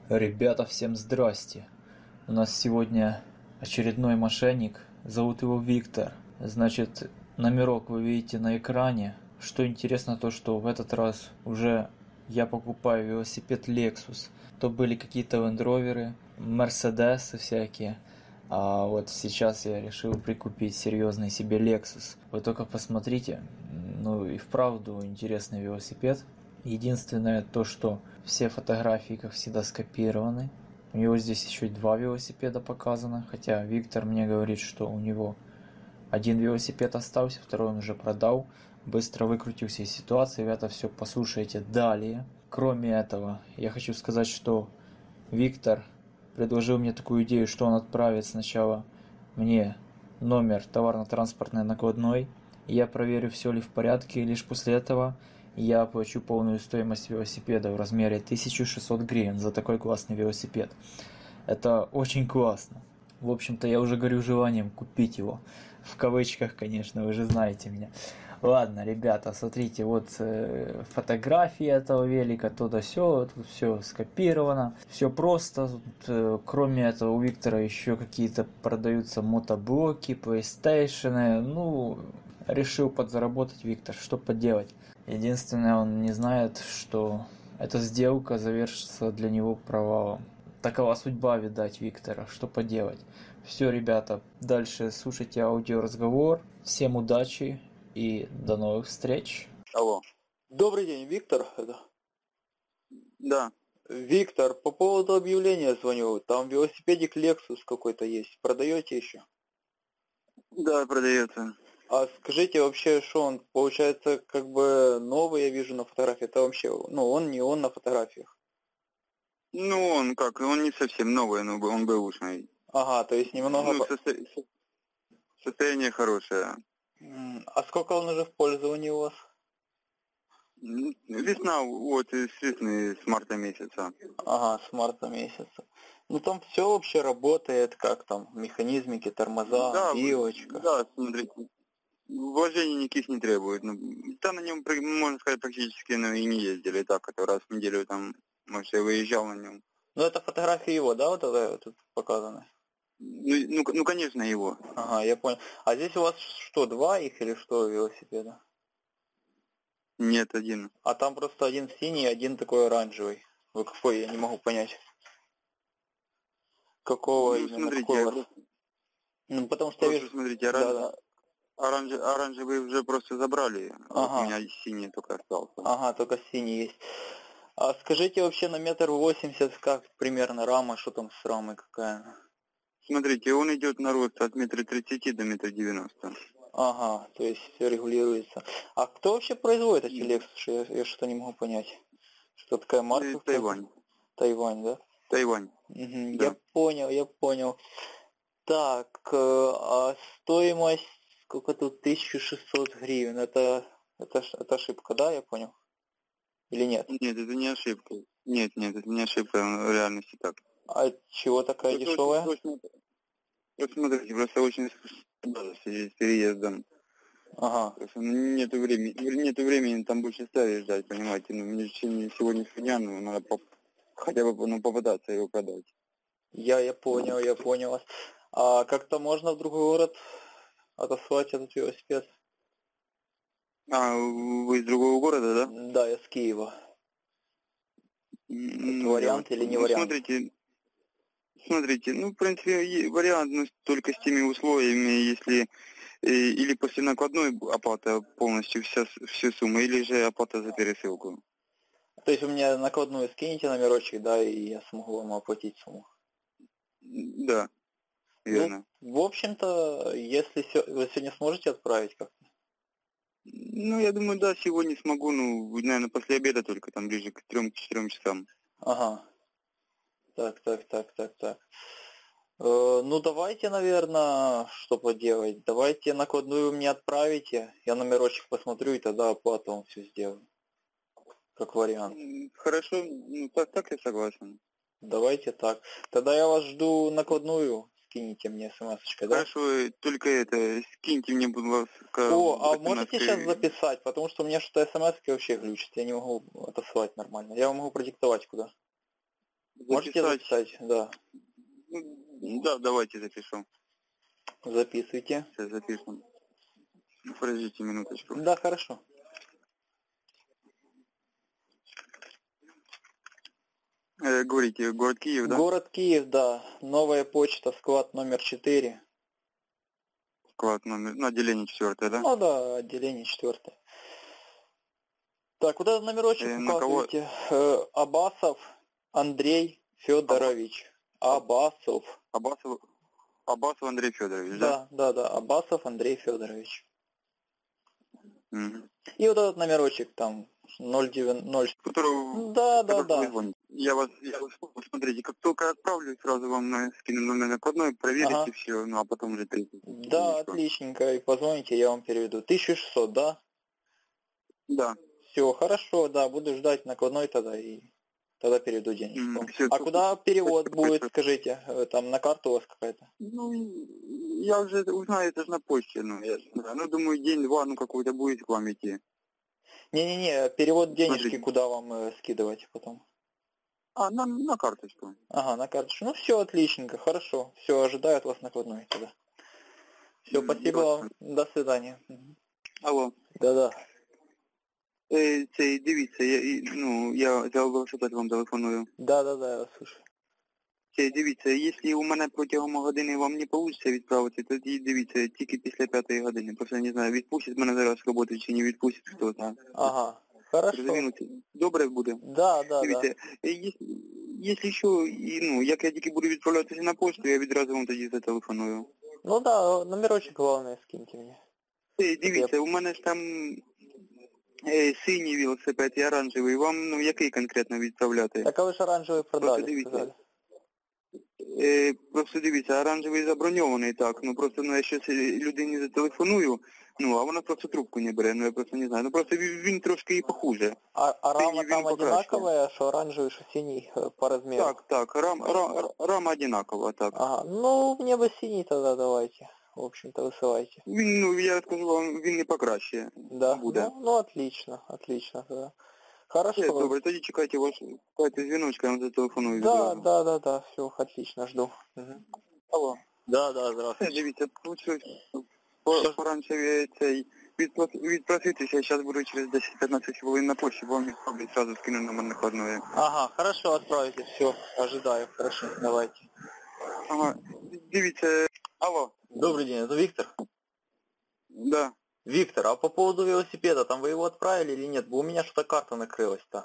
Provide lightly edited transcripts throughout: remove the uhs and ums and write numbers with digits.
Ребята, всем здрасте. У нас сегодня очередной мошенник. Зовут его Виктор. Значит, номерок вы видите на экране. Что интересно, то что в этот раз уже я покупаю велосипед Lexus. То были какие-то Land Rover'ы, Mercedes всякие. А вот сейчас я решил прикупить серьезный себе Lexus. Вы только посмотрите. Ну и вправду интересный велосипед. Единственное то, что все фотографии, как всегда, скопированы. У него здесь еще и два велосипеда показано, хотя Виктор мне говорит, что у него один велосипед остался, второй он уже продал. Быстро выкрутился из ситуации, ребята, все послушайте далее. Кроме этого, я хочу сказать, что Виктор предложил мне такую идею, что он отправит сначала мне номер товарно-транспортной накладной, и я проверю, все ли в порядке, и лишь после этого я оплачу полную стоимость велосипеда в размере 1600 гривен за такой классный велосипед. Это очень классно. В общем-то, я уже горю желанием купить его. В кавычках, конечно, вы же знаете меня. Ладно, ребята, смотрите, вот фотографии этого велика, то да сё, тут все скопировано. Все просто. Тут, кроме этого, у Виктора еще какие-то продаются мотоблоки, PlayStation. Ну, решил подзаработать Виктор, что поделать. Единственное, он не знает, что эта сделка завершится для него провалом. Такова судьба, видать, Виктора. Что поделать? Все, ребята, дальше слушайте аудиоразговор. Всем удачи и до новых встреч. Алло. Добрый день, Виктор. Да. Виктор, по поводу объявления звоню. Там велосипедик Lexus какой-то есть. Продаете еще? Да, продается. А скажите вообще, что он получается как бы новый, я вижу на фотографии. Это вообще, ну он не он на фотографиях. Ну, он не совсем новый, но он бэушный. Ага, то есть немного... Ну, состояние хорошее. А сколько он уже в пользовании у вас? Весна, вот, с весны, с марта месяца. Ага, с марта месяца. Ну там все вообще работает, как там, механизмики, тормоза, Да, вилочка. да, смотрите. Вложений никаких не требует. Там на нем, можно сказать, практически и не ездили. Так, это раз в неделю там, может, я выезжал на нем. Ну это фотографии его, да, вот это тут показаны? Ну, конечно, его. Ага, я понял. А здесь у вас что, два их или что велосипеда? Нет, один. А там просто один синий, один такой оранжевый. Вы какой, я не могу понять. Какого Ну, именно? смотрите, Какой у вас? Ну, потому что я вижу... смотрите, оранжевый уже просто забрали, ага. У меня синий только остался. Ага, только синий есть. А скажите вообще на 1,80 м как примерно рама, что там с рамой какая? Смотрите, он идет на рост от 1,30 м до 1,90 м. Ага, то есть все регулируется. А кто вообще производит эти Lexus? Я что-то не могу понять. Что такая марка? Тайвань. Тайвань, да? Тайвань. Угу, Да. я понял. Так, а стоимость, сколько тут, 1600 гривен, это ошибка, да, я понял? Или нет? Нет, это не ошибка. Нет, это не ошибка, в реальности так. А чего такая дешевая? Вот смотрите, просто очень в связи с переездом. Ага. Просто нету времени там больше ставить ждать, понимаете. Ну, мне сегодняшнего дня, надо хотя бы попытаться его продать. Я понял вас. А как-то можно в другой город отослать этот велосипед? А, вы из другого города, да? Да, я с Киева. Это вариант или не вариант? Смотрите, в принципе, вариант, но только с теми условиями, если или после накладной оплата полностью всю сумму, или же оплата за пересылку. То есть вы мне накладную скинете номерочек, да, и я смогу вам оплатить сумму? Да, верно. Ну, в общем-то, если вы сегодня сможете отправить как-то? Ну, я думаю, да, сегодня смогу, наверное, после обеда только, там ближе к 3-4 часам. Ага. Так. Ну, давайте, наверное, что поделать. Давайте накладную мне отправите, я номерочек посмотрю, и тогда оплату вам все сделаю. Как вариант. Хорошо, так я согласен. Давайте так. Тогда я вас жду накладную, скинете мне смс-очкой, да? Хорошо, только скиньте мне, пожалуйста. А можете сейчас записать, потому что у меня что-то смс вообще глючит, я не могу отослать нормально. Я вам могу продиктовать куда. Можете записать? Да. Да, давайте запишу. Записывайте. Сейчас запишем. Подождите минуточку. Да, хорошо. Говорите, город Киев, да? Город Киев, да. Новая почта, склад номер 4. Склад номер, ну, отделение 4, да? Ну да, отделение 4. Так, вот этот номерочек На кого? указываете. Абасов Андрей Федорович. Абасов. Абасов Андрей Федорович, да? Да, Абасов Андрей Федорович. Угу. И вот этот номерочек там 090. Которого... Да. Я вас смотрите, как только отправлю, сразу вам скину номер накладной, проверите все, ну а потом уже третий. Да, отличненько. И позвоните, я вам переведу. 1600, да? Да. Все, хорошо, да, буду ждать накладной тогда и тогда переведу денежку. Все, А куда перевод будет, скажите? Там на карту у вас какая-то? Ну, я уже узнаю, это же на почте, ну, я знаю. Ну, думаю, день-два, ну, какой-то будет к вам идти. Не-не-не, перевод денежки Смотрите. куда вам скидывать потом? На карточку. Ага, на карточку. Ну все, отличненько, хорошо. Все, ожидаю от вас накладной тогда. Все, спасибо вам. До свидания. Алло. Да-да. Це, дивіться, я за велосипед вам телефоную. Да, я вас слушаю. Це, дивіться, якщо у мене протягом години вам не вийде відправити, тоді дивіться, тільки після 5 години. Просто не знаю, відпустять мене зараз з роботи чи не відпустять, хто там. Ага, хорошо. Добре буде? Да. Дивіться, якщо що, як я тільки буду відправлятися на пошту, я відразу вам тоді зателефоную. Ну да, номерочек главное скиньте мне. Дивіться, у мене ж там синій велосипед і оранжевий. Вам, який конкретно відправляти? Так а вы же оранжевый продали, дивіться. сказали. Просто дивіться, оранжевий заброньований, так, просто я щось людині зателефоную, а вона просто трубку не бере, я просто не знаю, просто він трошки і похуже. А рама Синій там він одинаковая, что оранжевый, что синий по размеру? Так, рама одинакова, так. Ага, ну мне бы синий тогда давайте, в общем-то высылайте. Він, я скажу вам, він не покраще Да, буде. ну отлично тогда. Хорошо. Добре, тоді чекайте дзвіночка, я вам зателефоную. Да, все, отлично, жду. Угу. Алло. Да, здравствуйте. Дивіться, пораньше цей відпроситися, зараз буду через 10-15 хвилин на почті, бо вам не роблять, сразу скину номер накладної. Ага, хорошо, отправите, все, ожидаю, хорошо, давайте. Ага, дивіться, алло. Добрый день, это Виктор? Да. Виктор, а по поводу велосипеда, там вы его отправили или нет? Бо у меня что-то карта накрылась-то.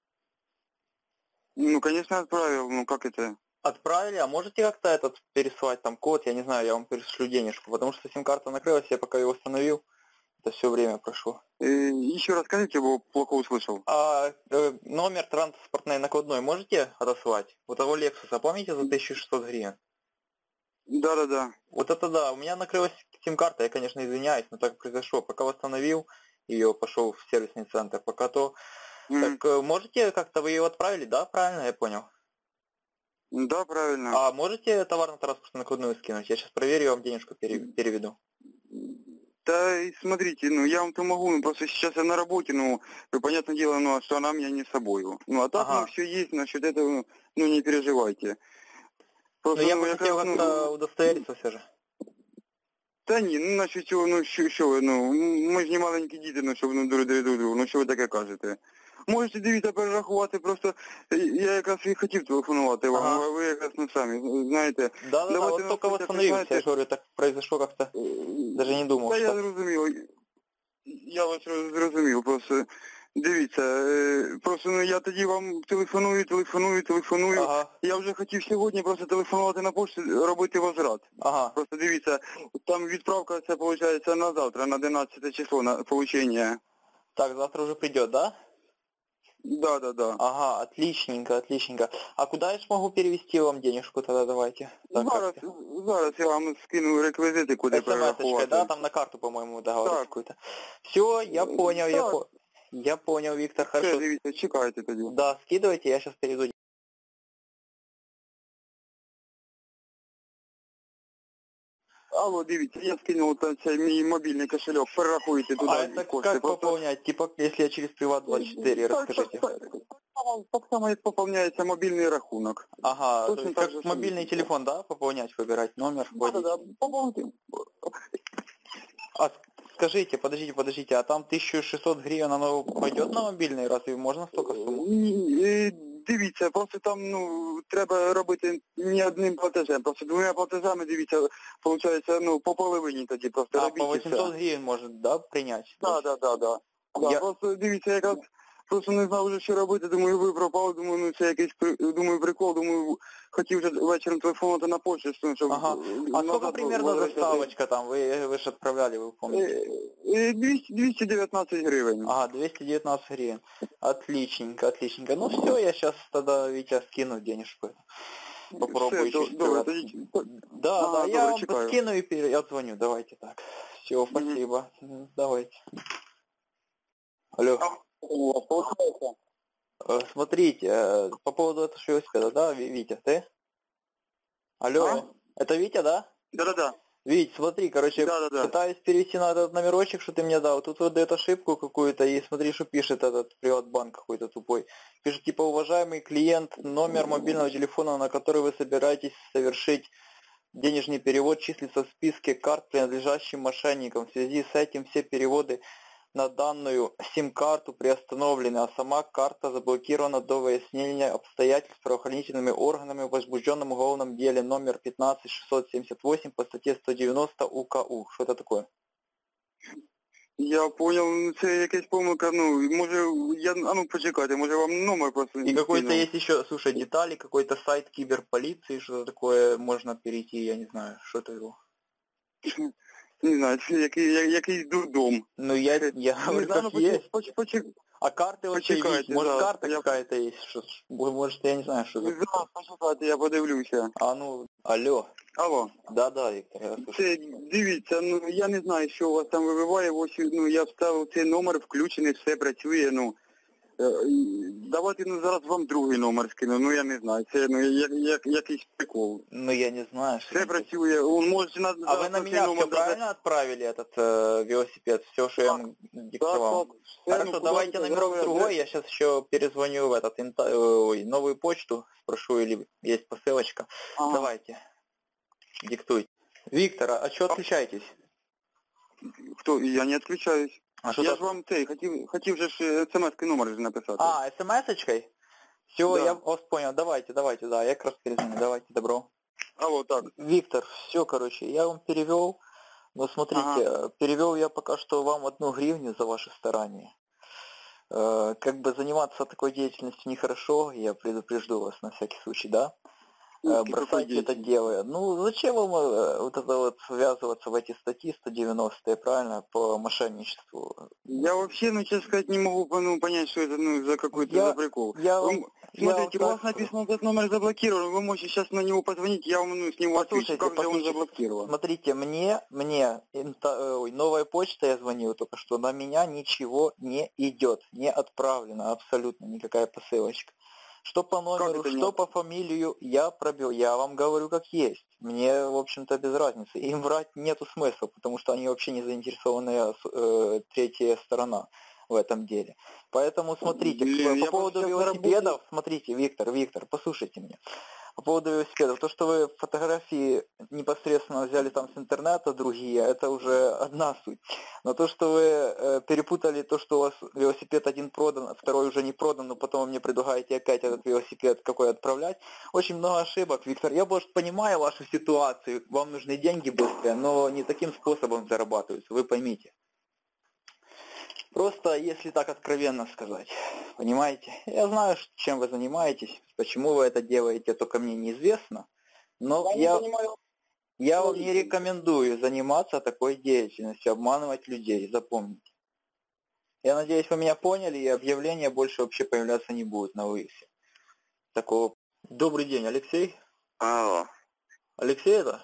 Ну, конечно, отправил, как это? Отправили, а можете как-то этот пересылать там код, я не знаю, я вам перешлю денежку, потому что сим-карта накрылась, я пока ее установил, это все время прошло. Еще раз скажите, бо плохо услышал. А номер транспортной накладной можете отослать? Вот того Лексуса, помните, за 1600 гривен? Да. Вот это да, у меня накрылась сим-карта, я, конечно, извиняюсь, но так произошло. Пока восстановил ее, пошел в сервисный центр, пока то... Так можете как-то, вы ее отправили, да, правильно я понял? Да, правильно. А можете товарно-транспортную накладную скинуть? Я сейчас проверю, я вам денежку переведу. Да, смотрите, я вам помогу, просто сейчас я на работе, понятное дело, что она меня не с собой. А так, все есть, насчет этого, не переживайте. Просто, я бы хотел как-то удостовериться все же. Та ні, насчет цього, що ви, ми ж не маленькі діти, щоб друг другу, що ви таке кажете. Можете, дивіться, перерахувати, просто я якраз і хотів телефонувати вам, а ви якраз самі, знаєте. Да, вот только восстановился, я же говорю, так произошло как-то, даже не думал. Да, я зрозумів, я вас зрозумів, просто... Дивіться, просто я тоді вам телефоную. Ага. Я вже хотів сьогодні просто телефонувати на пошту, робити возврат. Ага. Просто дивіться, там відправка, це виходить на завтра, на 11 число, на получення. Так, завтра уже придет, да? Да. Ага, отличненько. А куда я смогу перевести вам денежку тогда, давайте? Так, зараз я вам скину реквізити, куди перерахувати. Да, там на карту, по-моему, договор какой-то. Все, я понял, я понял, Виктор, хорошо. Все, дивіться, чекайте тоді. Да, скидывайте, я сейчас перейду. Алло, дивіться, я скинув цей мій мобільний кошельок, перерахуйте туди А это кошти. как пополнять? Типа, если я через Приват24, расскажите. Так само, як поповняється мобільний рахунок. Ага, то Точно есть так как же мобильный самое. телефон, да, пополнять, выбирать номер, вводить? Да, поповнити. А скажите, подождите, а там 1600 гривен, оно пойдет на мобильный, разве можно столько сумму? Дивіться, просто там, треба робити не одним платежем, просто двома платежами, дивіться, виходить, по половині тоді просто А робіть по і все. 800 гривен может, да, принять? Да. Я- Просто дивіться, якраз просто не знав вже, що робити, думаю, ви пропали, думаю, це якийсь прикол, думаю, хотів вже вечором телефонувати на почту, щоб... Ага. А сколько примерно доставочка там? Вы же отправляли, вы помните? 219 гривень. Ага, 219 гривен. Отличненько. Ну все, я сейчас тогда, Витя, скину денежку. Попробую Все, чуть-чуть. добре, Да, Ага, я добре, вам чекаю. скину и я звоню. Давайте так. Все, спасибо. Давайте. Алло. Смотрите, по поводу этого велосипеда, да, Витя, ты? Алло, А? это Витя, да? Да. Вить, смотри, короче, Да. пытаюсь перевести на этот номерочек, что ты мне дал. Тут вот дает ошибку какую-то, и смотри, что пишет этот приватбанк какой-то тупой. Пишет, типа, уважаемый клиент, номер мобильного телефона, на который вы собираетесь совершить денежный перевод, числится в списке карт, принадлежащим мошенникам. В связи с этим все переводы на данную сим-карту приостановлены, а сама карта заблокирована до выяснения обстоятельств правоохранительными органами в возбужденном уголовном деле номер 15678 по статье 190 УКУ. Что это такое? Я понял, це якась помилка, може, почекайте, може вам номер просто... И какой-то есть еще, слушай, детали, какой-то сайт киберполиции, что-то такое, можно перейти, я не знаю, что это его. Не знаю, це якийсь дурдом. Ну, я говорю, как есть. А карты вообще Почекайте, есть? Может, да, карта я- какая-то есть? Может, я не знаю, что это. Почекайте, я подивлюся. А ну, алло. Алло. Да, Виктор, я слышу. Це, дивіться, я не знаю, що у вас там вибиває, ось, я вставив цей номер, включений, все працює, давайте, зараз вам другий номер скину, я не знаю, це, якийсь прикол. Ну, я не знаю. Все працює, можете на... А вы на меня все правильно отправили этот велосипед? Все, что я вам диктовал? Хорошо, давайте номерок другой, я сейчас еще перезвоню в этот новую почту, спрошу, или есть посылочка. Ага. Давайте, диктуйте. Виктор, а что отключаетесь? Хто? Я не відключаюсь. А что Я так? ж вам хотів же ж смс-ки номер же написати. А, смс-очкой? Все, Да. я вас понял, давайте, да, я как раз перезвоню, давайте, добро. Алло, так. Виктор, все, короче, я вам перевел, но смотрите, перевел я пока что вам 1 гривню за ваши старания. Как бы заниматься такой деятельностью нехорошо, я предупрежду вас на всякий случай, да? Бросайте это дело. Ну, зачем вам вот это вот ввязываться в эти статьи 190-е, правильно, по мошенничеству? Я вообще, честно сказать, не могу понять, что это за какой-то за прикол. Смотрите, у вас написано, этот номер заблокирован, вы можете сейчас на него позвонить, я вам с него отвечу, как же он заблокирован. Смотрите, мне новая почта, я звонил только что, на меня ничего не идет, не отправлено абсолютно никакая посылочка. Что по номеру, что по фамилию я пробил, я вам говорю как есть. Мне, в общем-то, без разницы. Им врать нету смысла, потому что они вообще не заинтересованная третья сторона в этом деле. Поэтому смотрите, по поводу велосипедов, смотрите, Виктор, послушайте меня. По поводу велосипедов, то, что вы фотографии непосредственно взяли там с интернета, другие, это уже одна суть. Но то, что вы перепутали то, что у вас велосипед один продан, а второй уже не продан, но потом вы мне предлагаете опять этот велосипед какой отправлять, очень много ошибок, Виктор. Я, может, понимаю вашу ситуацию, вам нужны деньги быстрые, но не таким способом зарабатываются, вы поймите. Просто, если так откровенно сказать, понимаете, я знаю, чем вы занимаетесь, почему вы это делаете, только мне неизвестно, но я вам не рекомендую заниматься такой деятельностью, обманывать людей, запомните. Я надеюсь, вы меня поняли, и объявления больше вообще появляться не будут на вывесе. Такого. Добрый день, Алексей? Алло. Алексей это?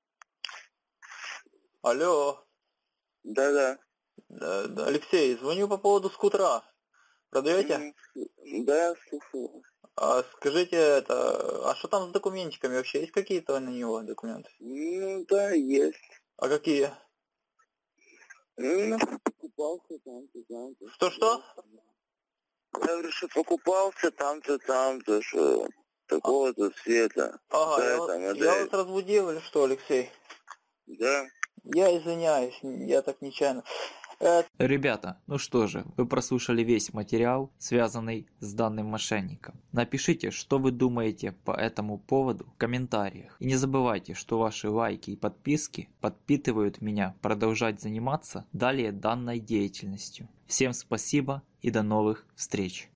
Алло. Да. Да, Алексей, звоню по поводу скутера. Продаете? Да, слушаю. А скажите, а что там с документиками? Вообще есть какие-то на него документы? Да, есть. А какие? Покупался там. Что? Я говорю, что покупался там-то, что такого-то цвета. Ага, Да, я вас разбудил или что, Алексей? Да. Я извиняюсь, я так нечаянно. Ребята, ну что же, вы прослушали весь материал, связанный с данным мошенником. Напишите, что вы думаете по этому поводу в комментариях. И не забывайте, что ваши лайки и подписки подпитывают меня продолжать заниматься далее данной деятельностью. Всем спасибо и до новых встреч!